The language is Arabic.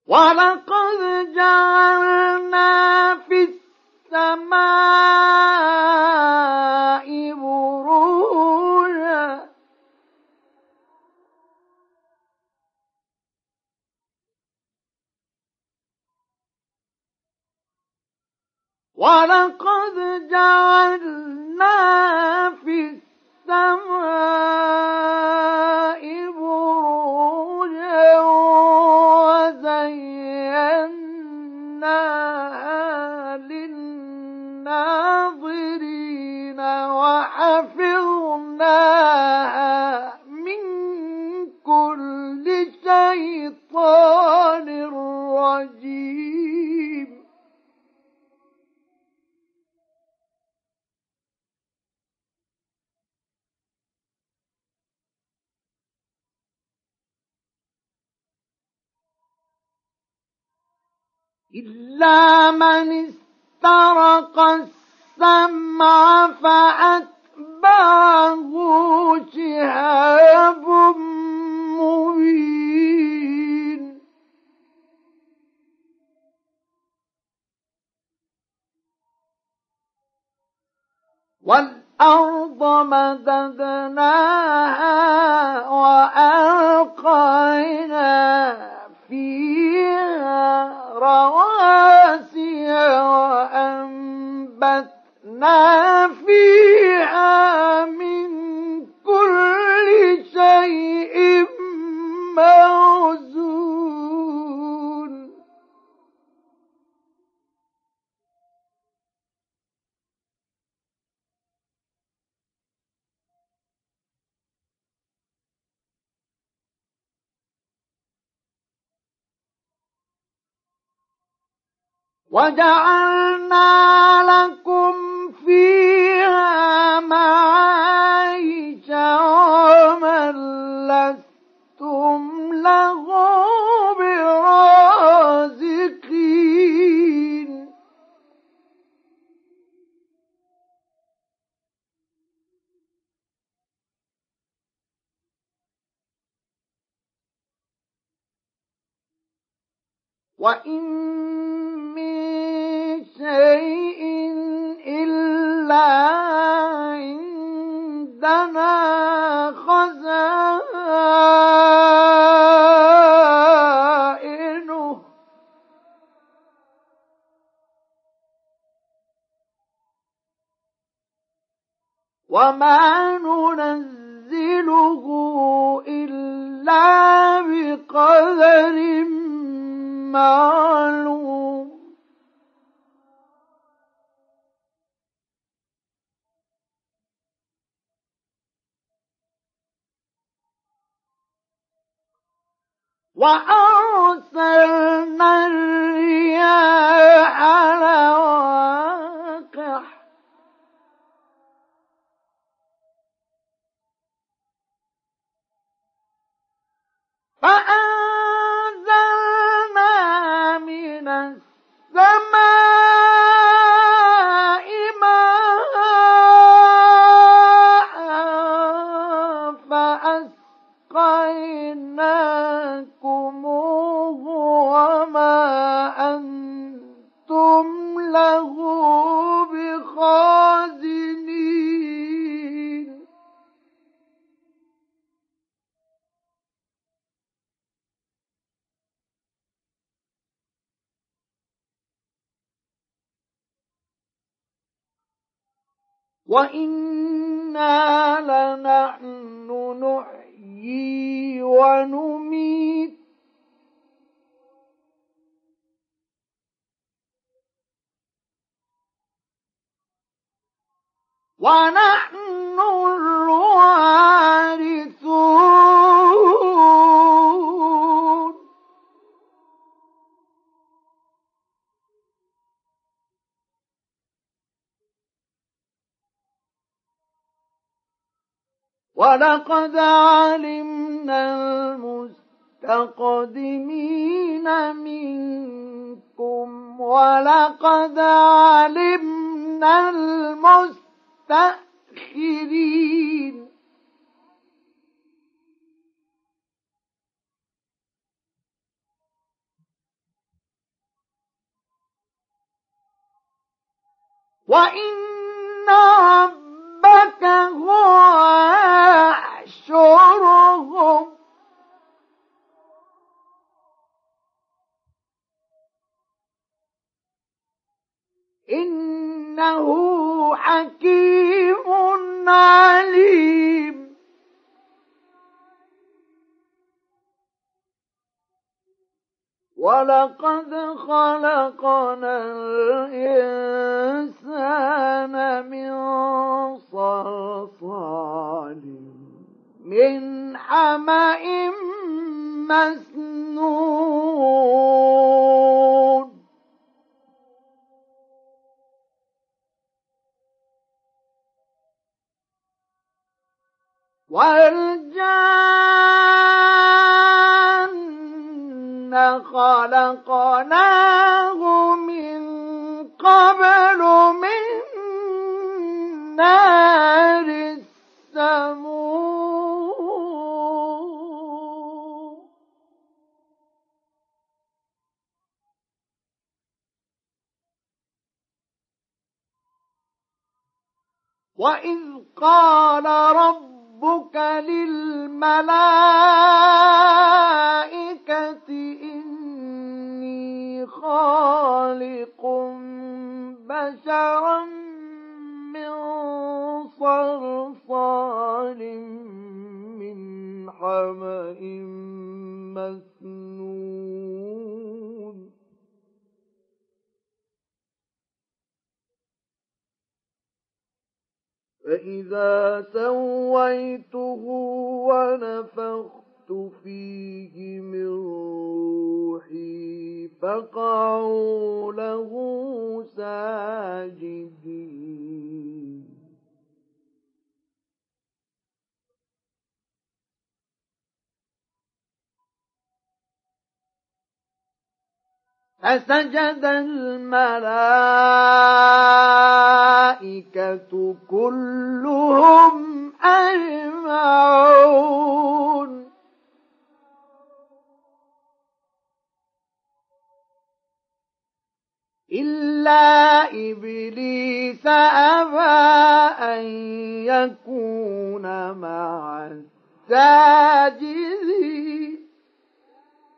وَلَقَدْ جَعَلْنَا فِي السَّمَاءِ بُرُوجًا وَلَقَدْ جَعَلْنَا فِي السَّمَاءِ بُرُوجًا وَزَيَّنَّاهَا لِلنَّاظِرِينَ وَحَفِظْنَاهَا مِنْ كُلِّ شَيْطَانٍ رَجِيمٍ إِلَّا مَنِ اسْتَرَقَ السَّمْعَ فَأَتْبَعَهُ شِهَابٌ مُّبِينٌ وَالْأَرْضَ مَدَدْنَاهَا وَأَلْقَيْنَا فِيهَا رَوَاسِيَ وَأَنبَتْنَا فِيهَا مِن كُلِّ شَيْءٍ مَّوْزُونٍ وَجَعَلْنَا لَكُمْ فِيهَا مَعَايِشَ وَمَن لَّسْتُمْ لَهُ بِرَازِقِينَ وَإِن مِّن شَيْءٍ إِلَّا عِندَنَا خَزَائِنُهُ وَمَا نُنَزِّلُهُ إِلَّا بِقَدَرٍ معلوم وَأَرْسَلْنَا الرِّيَاحَ لَوَاقِحَ فَأَنزَلْنَا مِنَ السَّمَاءِ مَاءً فَأَسْقَيْنَاكُمُوهُ وَمَا أَنتُمْ لَهُ بِخَازِنِينَ وَإِنَّا لَنَحْنُ نُحْيِي وَنُمِيتُ وَنَحْنُ الْوَارِثُونَ وَلَقَدْ عَلِمْنَا الْمُسْتَقْدِمِينَ مِنكُمْ وَلَقَدْ عَلِمْنَا الْمُسْتَأْخِرِينَ وإن ربك هو يحشرهم إنه حكيم عليم ولقد خلقنا الإنسان من صلصال من حمأ مسنون والجان خلقناه من قبل من نار السموم وإذ قال ربك للملائكة إني خالق بشرا من صلصال من حمأ مسنون فإذا سويته ونفخت فيه من روحي فقعوا له ساجدين فسجد الملائكة كلهم أجمعون إلا إبليس أبى أن يكون مع الساجدين